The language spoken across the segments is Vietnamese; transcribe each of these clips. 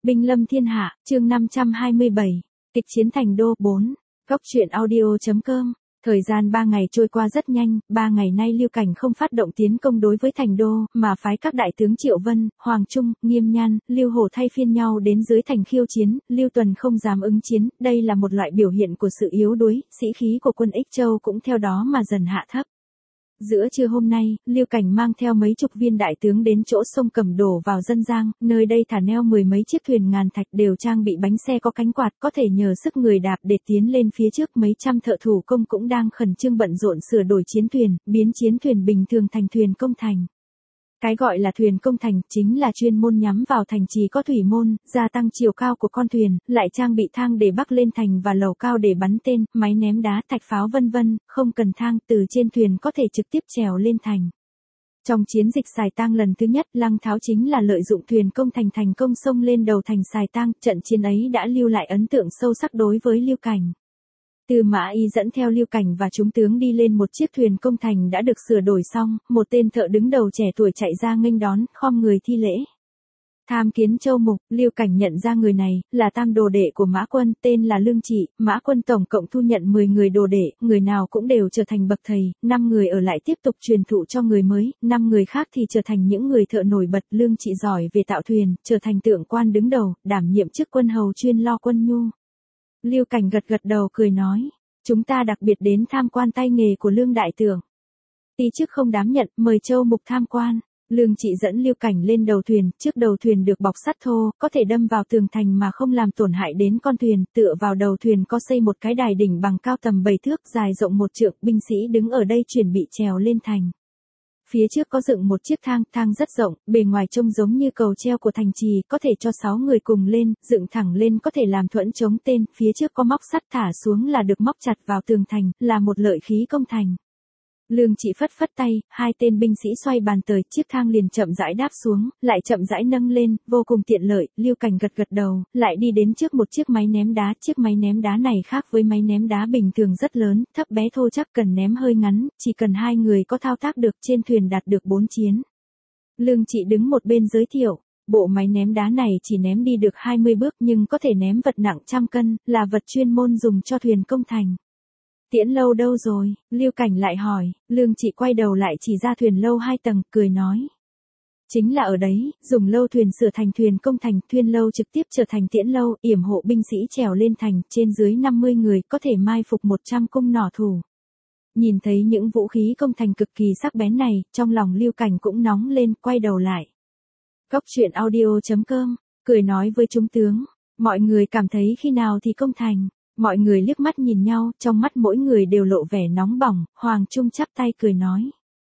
Binh lâm thiên hạ, chương 527, kịch chiến thành đô 4, góc truyện audio.com. Thời gian 3 ngày trôi qua rất nhanh, 3 ngày nay Lưu Cảnh không phát động tiến công đối với thành đô, mà phái các đại tướng Triệu Vân, Hoàng Trung, Nghiêm Nhan, Lưu Hổ thay phiên nhau đến dưới thành khiêu chiến, Lưu Tuần không dám ứng chiến, đây là một loại biểu hiện của sự yếu đuối, sĩ khí của quân Ích Châu cũng theo đó mà dần hạ thấp. Giữa trưa hôm nay, Lưu Cảnh mang theo mấy chục viên đại tướng đến chỗ sông Cẩm đổ vào Dân Giang, nơi đây thả neo 10 mấy chiếc thuyền ngàn thạch đều trang bị bánh xe có cánh quạt, có thể nhờ sức người đạp để tiến lên phía trước. Mấy trăm thợ thủ công cũng đang khẩn trương bận rộn sửa đổi chiến thuyền, biến chiến thuyền bình thường thành thuyền công thành. Cái gọi là thuyền công thành chính là chuyên môn nhắm vào thành trì có thủy môn, gia tăng chiều cao của con thuyền, lại trang bị thang để bắc lên thành và lầu cao để bắn tên, máy ném đá, thạch pháo vân vân, không cần thang, từ trên thuyền có thể trực tiếp trèo lên thành. Trong chiến dịch Sài Tang lần thứ nhất, Lăng Tháo chính là lợi dụng thuyền công thành công xông lên đầu thành Sài Tang, trận chiến ấy đã lưu lại ấn tượng sâu sắc đối với Lưu Cảnh. Tư Mã Y dẫn theo Lưu Cảnh và chúng tướng đi lên một chiếc thuyền công thành đã được sửa đổi xong, một tên thợ đứng đầu trẻ tuổi chạy ra nghênh đón, khom người thi lễ. Tham kiến Châu Mục. Lưu Cảnh nhận ra người này là tam đồ đệ của Mã Quân, tên là Lương Trị. Mã Quân tổng cộng thu nhận 10 người đồ đệ, người nào cũng đều trở thành bậc thầy, 5 người ở lại tiếp tục truyền thụ cho người mới, 5 người khác thì trở thành những người thợ nổi bật. Lương Trị giỏi về tạo thuyền, trở thành tượng quan đứng đầu, đảm nhiệm chức quân hầu chuyên lo quân nhu. Lưu Cảnh gật đầu cười nói, chúng ta đặc biệt đến tham quan tay nghề của Lương đại tướng. Ti chức không dám nhận, mời Châu Mục tham quan. Lương Trị dẫn Lưu Cảnh lên đầu thuyền, trước đầu thuyền được bọc sắt thô, có thể đâm vào tường thành mà không làm tổn hại đến con thuyền, tựa vào đầu thuyền có xây một cái đài đỉnh bằng cao tầm 7 thước, dài rộng 1 trượng, binh sĩ đứng ở đây chuẩn bị trèo lên thành. Phía trước có dựng một chiếc thang rất rộng, bề ngoài trông giống như cầu treo của thành trì, có thể cho 6 người cùng lên, dựng thẳng lên có thể làm thuẫn chống tên, phía trước có móc sắt thả xuống là được móc chặt vào tường thành, là một lợi khí công thành. Lương Trị phất tay, 2 tên binh sĩ xoay bàn tời, chiếc thang liền chậm rãi đáp xuống, lại chậm rãi nâng lên, vô cùng tiện lợi. Lưu Cảnh gật đầu, lại đi đến trước một chiếc máy ném đá, chiếc máy ném đá này khác với máy ném đá bình thường rất lớn, thấp bé thô chắc, cần ném hơi ngắn, chỉ cần 2 người có thao tác được, trên thuyền đạt được 4 chiến. Lương Trị đứng một bên giới thiệu, bộ máy ném đá này chỉ ném đi được 20 bước nhưng có thể ném vật nặng trăm cân, là vật chuyên môn dùng cho thuyền công thành. Tiễn lâu đâu rồi? Lưu Cảnh lại hỏi. Lương Trị quay đầu lại chỉ ra thuyền lâu 2 tầng, cười nói. Chính là ở đấy, dùng lâu thuyền sửa thành thuyền công thành, thuyền lâu trực tiếp trở thành tiễn lâu, yểm hộ binh sĩ trèo lên thành, trên dưới 50 người, có thể mai phục 100 cung nỏ thủ. Nhìn thấy những vũ khí công thành cực kỳ sắc bén này, trong lòng Lưu Cảnh cũng nóng lên, quay đầu lại. Góc truyện audio.com, cười nói với chúng tướng, mọi người cảm thấy khi nào thì công thành. Mọi người liếc mắt nhìn nhau, trong mắt mỗi người đều lộ vẻ nóng bỏng. Hoàng Trung chắp tay cười nói.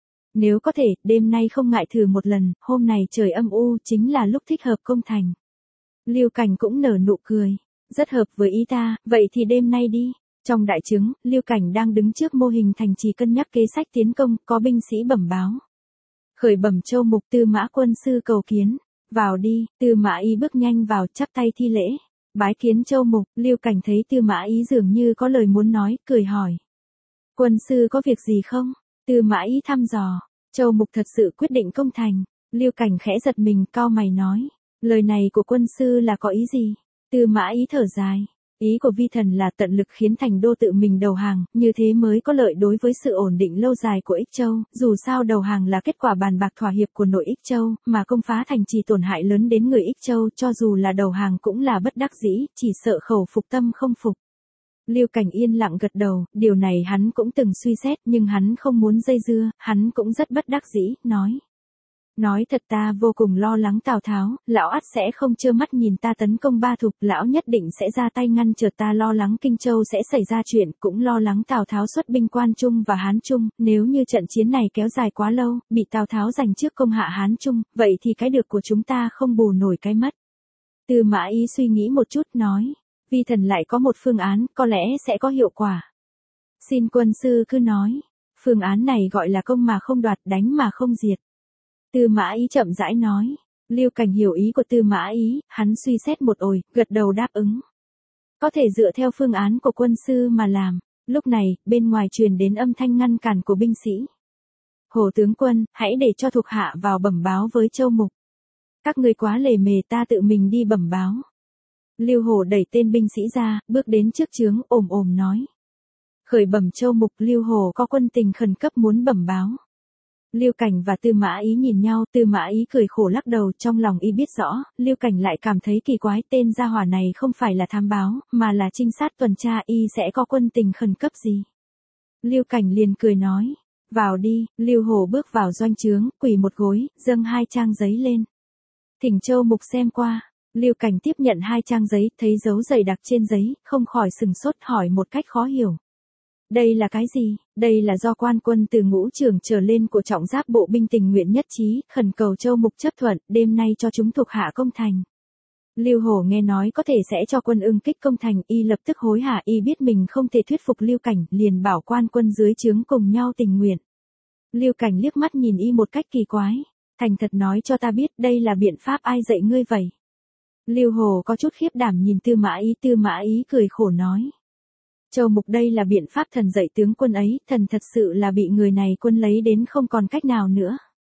Nếu có thể, đêm nay không ngại thử một lần, hôm nay trời âm u, chính là lúc thích hợp công thành. Lưu Cảnh cũng nở nụ cười. Rất hợp với ý ta, vậy thì đêm nay đi. Trong đại trướng, Lưu Cảnh đang đứng trước mô hình thành trì cân nhắc kế sách tiến công, có binh sĩ bẩm báo. Khởi bẩm Châu Mục, Tư Mã quân sư cầu kiến. Vào đi. Tư Mã Y bước nhanh vào, chắp tay thi lễ. Bái kiến Châu Mục. Lưu Cảnh thấy Tư Mã Y dường như có lời muốn nói, cười hỏi. Quân sư có việc gì không? Tư Mã Y thăm dò. Châu Mục thật sự quyết định công thành. Lưu Cảnh khẽ giật mình, cau mày nói. Lời này của quân sư là có ý gì? Tư Mã Y thở dài. Ý của vi thần là tận lực khiến thành đô tự mình đầu hàng, như thế mới có lợi đối với sự ổn định lâu dài của Ích Châu, dù sao đầu hàng là kết quả bàn bạc thỏa hiệp của nội Ích Châu, mà công phá thành trì tổn hại lớn đến người Ích Châu, cho dù là đầu hàng cũng là bất đắc dĩ, chỉ sợ khẩu phục tâm không phục. Lưu Cảnh yên lặng gật đầu, điều này hắn cũng từng suy xét nhưng hắn không muốn dây dưa, hắn cũng rất bất đắc dĩ, nói. Nói thật ta vô cùng lo lắng Tào Tháo, lão ắt sẽ không trơ mắt nhìn ta tấn công Ba Thục, lão nhất định sẽ ra tay ngăn trở ta, lo lắng Kinh Châu sẽ xảy ra chuyện, cũng lo lắng Tào Tháo xuất binh Quan Trung và Hán Trung, nếu như trận chiến này kéo dài quá lâu, bị Tào Tháo giành trước công hạ Hán Trung, vậy thì cái được của chúng ta không bù nổi cái mất. Tư Mã Y suy nghĩ một chút, nói, vi thần lại có một phương án, có lẽ sẽ có hiệu quả. Xin quân sư cứ nói, phương án này gọi là công mà không đoạt, đánh mà không diệt. Tư Mã Y chậm rãi nói. Lưu Cảnh hiểu ý của Tư Mã Y, hắn suy xét một hồi, gật đầu đáp ứng. Có thể dựa theo phương án của quân sư mà làm. Lúc này, bên ngoài truyền đến âm thanh ngăn cản của binh sĩ. Hồ tướng quân, hãy để cho thuộc hạ vào bẩm báo với Châu Mục. Các ngươi quá lề mề, ta tự mình đi bẩm báo. Lưu Hổ đẩy tên binh sĩ ra, bước đến trước trướng, ồm ồm nói. Khởi bẩm Châu Mục, Lưu Hổ có quân tình khẩn cấp muốn bẩm báo. Lưu Cảnh và Tư Mã Ý nhìn nhau, Tư Mã Ý cười khổ lắc đầu, trong lòng y biết rõ, Lưu Cảnh lại cảm thấy kỳ quái, tên gia hỏa này không phải là thám báo, mà là trinh sát tuần tra, y sẽ có quân tình khẩn cấp gì. Lưu Cảnh liền cười nói, vào đi. Lưu Hổ bước vào doanh trướng, quỳ một gối, dâng 2 trang giấy lên. Thỉnh Châu Mục xem qua. Lưu Cảnh tiếp nhận 2 trang giấy, thấy dấu dày đặc trên giấy, không khỏi sừng sốt, hỏi một cách khó hiểu. Đây là cái gì? Đây là do quan quân từ ngũ trưởng trở lên của trọng giáp bộ binh tình nguyện nhất trí, khẩn cầu Châu Mục chấp thuận, đêm nay cho chúng thuộc hạ công thành. Lưu Hổ nghe nói có thể sẽ cho quân ưng kích công thành, y lập tức hối hả, y biết mình không thể thuyết phục Lưu Cảnh, liền bảo quan quân dưới trướng cùng nhau tình nguyện. Lưu Cảnh liếc mắt nhìn y một cách kỳ quái, thành thật nói cho ta biết, đây là biện pháp ai dạy ngươi vậy? Lưu Hổ có chút khiếp đảm nhìn Tư Mã Ý cười khổ nói. Châu Mục, đây là biện pháp thần dạy tướng quân ấy, thần thật sự là bị người này quân lấy đến không còn cách nào nữa.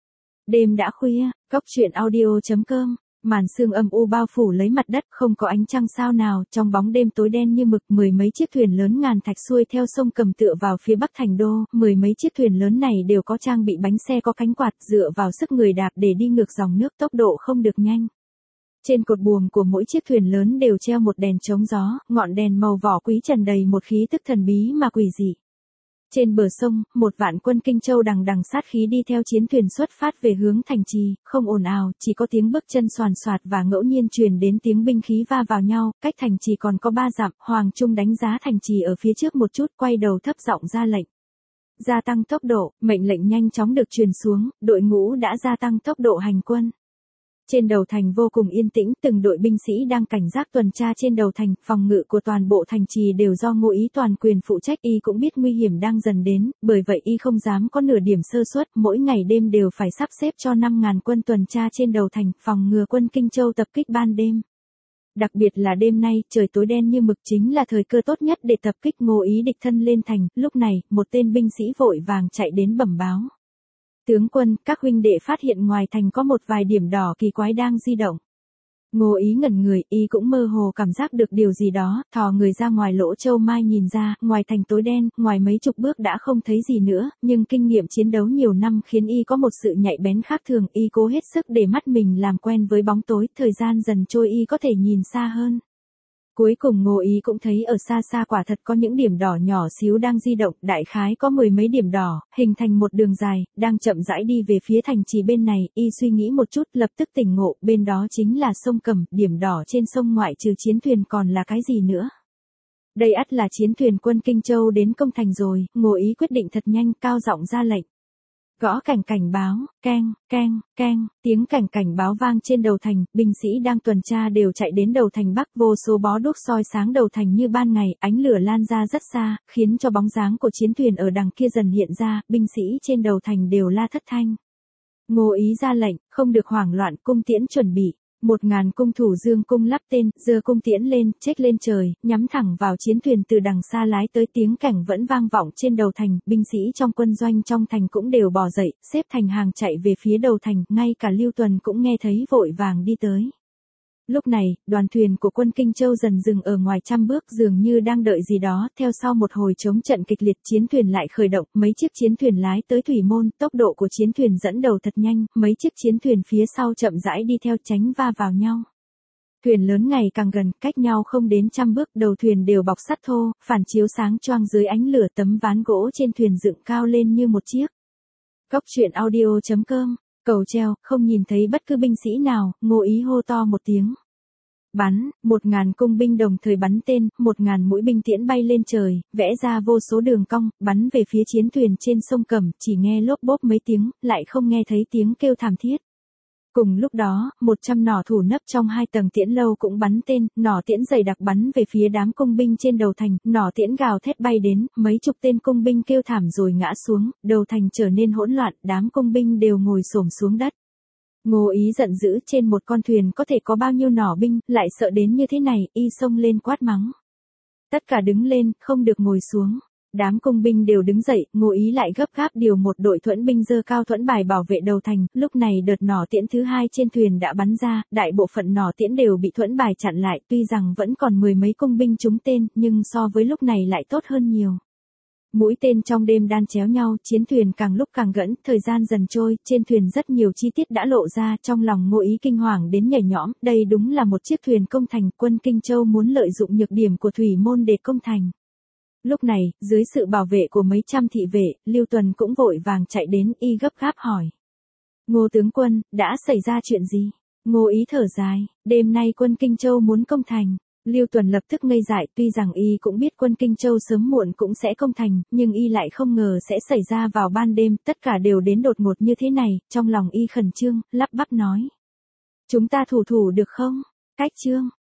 Đêm đã khuya, cốc truyện audio.com, màn sương âm u bao phủ lấy mặt đất, không có ánh trăng sao nào, trong bóng đêm tối đen như mực, mười mấy chiếc thuyền lớn ngàn thạch xuôi theo sông Cầm tựa vào phía bắc thành đô, mười mấy chiếc thuyền lớn này đều có trang bị bánh xe có cánh quạt, dựa vào sức người đạp để đi ngược dòng nước, tốc độ không được nhanh. Trên cột buồm của mỗi chiếc thuyền lớn đều treo một đèn chống gió, ngọn đèn màu vỏ quý tràn đầy một khí tức thần bí mà quỷ dị. Trên bờ sông, một vạn quân Kinh Châu đằng đằng sát khí đi theo chiến thuyền xuất phát về hướng thành trì, không ồn ào, chỉ có tiếng bước chân xoàn xoạt và ngẫu nhiên truyền đến tiếng binh khí va vào nhau, cách thành trì còn có 3 dặm, Hoàng Trung đánh giá thành trì ở phía trước một chút, quay đầu thấp giọng ra lệnh. Gia tăng tốc độ, mệnh lệnh nhanh chóng được truyền xuống, đội ngũ đã gia tăng tốc độ hành quân. Trên đầu thành vô cùng yên tĩnh, từng đội binh sĩ đang cảnh giác tuần tra trên đầu thành, phòng ngự của toàn bộ thành trì đều do Ngô Ý toàn quyền phụ trách, y cũng biết nguy hiểm đang dần đến, bởi vậy y không dám có nửa điểm sơ suất, mỗi ngày đêm đều phải sắp xếp cho 5.000 quân tuần tra trên đầu thành, phòng ngừa quân Kinh Châu tập kích ban đêm. Đặc biệt là đêm nay, trời tối đen như mực chính là thời cơ tốt nhất để tập kích Ngô Ý địch thân lên thành, lúc này, một tên binh sĩ vội vàng chạy đến bẩm báo. Tướng quân, các huynh đệ phát hiện ngoài thành có một vài điểm đỏ kỳ quái đang di động. Ngô Ý ngẩn người, y cũng mơ hồ cảm giác được điều gì đó, thò người ra ngoài lỗ châu mai nhìn ra, ngoài thành tối đen, ngoài mấy chục bước đã không thấy gì nữa, nhưng kinh nghiệm chiến đấu nhiều năm khiến y có một sự nhạy bén khác thường, y cố hết sức để mắt mình làm quen với bóng tối, thời gian dần trôi y có thể nhìn xa hơn. Cuối cùng Ngô Ý cũng thấy ở xa xa quả thật có những điểm đỏ nhỏ xíu đang di động, đại khái có 10 mấy điểm đỏ, hình thành một đường dài, đang chậm rãi đi về phía thành trì bên này, y suy nghĩ một chút, lập tức tỉnh ngộ, bên đó chính là sông Cầm, điểm đỏ trên sông ngoại trừ chiến thuyền còn là cái gì nữa. Đây ắt là chiến thuyền quân Kinh Châu đến công thành rồi, Ngô Ý quyết định thật nhanh, cao giọng ra lệnh. Gõ cảnh cảnh báo, keng, keng, keng, tiếng cảnh báo vang trên đầu thành, binh sĩ đang tuần tra đều chạy đến đầu thành bắc, vô số bó đuốc soi sáng đầu thành như ban ngày, ánh lửa lan ra rất xa, khiến cho bóng dáng của chiến thuyền ở đằng kia dần hiện ra, binh sĩ trên đầu thành đều la thất thanh. Ngô Ý ra lệnh, không được hoảng loạn, cung tiễn chuẩn bị. 1.000 cung thủ dương cung lắp tên, giơ cung tiễn lên, chếch lên trời, nhắm thẳng vào chiến thuyền từ đằng xa lái tới, tiếng cảnh vẫn vang vọng trên đầu thành, binh sĩ trong quân doanh trong thành cũng đều bò dậy, xếp thành hàng chạy về phía đầu thành, ngay cả Lưu Tuần cũng nghe thấy vội vàng đi tới. Lúc này, đoàn thuyền của quân Kinh Châu dần dừng ở ngoài trăm bước, dường như đang đợi gì đó, theo sau một hồi chống trận kịch liệt, chiến thuyền lại khởi động, mấy chiếc chiến thuyền lái tới thủy môn, tốc độ của chiến thuyền dẫn đầu thật nhanh, mấy chiếc chiến thuyền phía sau chậm rãi đi theo tránh va vào nhau. Thuyền lớn ngày càng gần, cách nhau không đến trăm bước, đầu thuyền đều bọc sắt thô, phản chiếu sáng choang dưới ánh lửa, tấm ván gỗ trên thuyền dựng cao lên như một chiếc. Cốc truyện audio.com, cầu treo, không nhìn thấy bất cứ binh sĩ nào, Ngô Ý hô to một tiếng. Bắn, 1.000 cung binh đồng thời bắn tên, 1.000 mũi binh tiễn bay lên trời, vẽ ra vô số đường cong, bắn về phía chiến thuyền trên sông Cầm, chỉ nghe lốp bốp mấy tiếng, lại không nghe thấy tiếng kêu thảm thiết. Cùng lúc đó, 100 nỏ thủ nấp trong 2 tầng tiễn lâu cũng bắn tên, nỏ tiễn dày đặc bắn về phía đám cung binh trên đầu thành, nỏ tiễn gào thét bay đến, mấy chục tên cung binh kêu thảm rồi ngã xuống, đầu thành trở nên hỗn loạn, đám cung binh đều ngồi xổm xuống đất. Ngô Ý giận dữ, trên một con thuyền có thể có bao nhiêu nỏ binh, lại sợ đến như thế này, y xông lên quát mắng. Tất cả đứng lên, không được ngồi xuống. Đám công binh đều đứng dậy, Ngô Ý lại gấp gáp điều một đội thuẫn binh giơ cao thuẫn bài bảo vệ đầu thành, lúc này đợt nỏ tiễn thứ hai trên thuyền đã bắn ra, đại bộ phận nỏ tiễn đều bị thuẫn bài chặn lại, tuy rằng vẫn còn mười mấy công binh trúng tên, nhưng so với lúc này lại tốt hơn nhiều. Mũi tên trong đêm đan chéo nhau, chiến thuyền càng lúc càng gẫn, thời gian dần trôi, trên thuyền rất nhiều chi tiết đã lộ ra, trong lòng Ngô Ý kinh hoàng đến nhảy nhõm, đây đúng là một chiếc thuyền công thành, quân Kinh Châu muốn lợi dụng nhược điểm của thủy môn để công thành. Lúc này, dưới sự bảo vệ của mấy trăm thị vệ, Lưu Tuần cũng vội vàng chạy đến, y gấp gáp hỏi. Ngô tướng quân, đã xảy ra chuyện gì? Ngô Ý thở dài, đêm nay quân Kinh Châu muốn công thành. Lưu Tuần lập tức ngây dại, tuy rằng y cũng biết quân Kinh Châu sớm muộn cũng sẽ công thành, nhưng y lại không ngờ sẽ xảy ra vào ban đêm, tất cả đều đến đột ngột như thế này, trong lòng y khẩn trương, lắp bắp nói. Chúng ta thủ được không? Cách trương,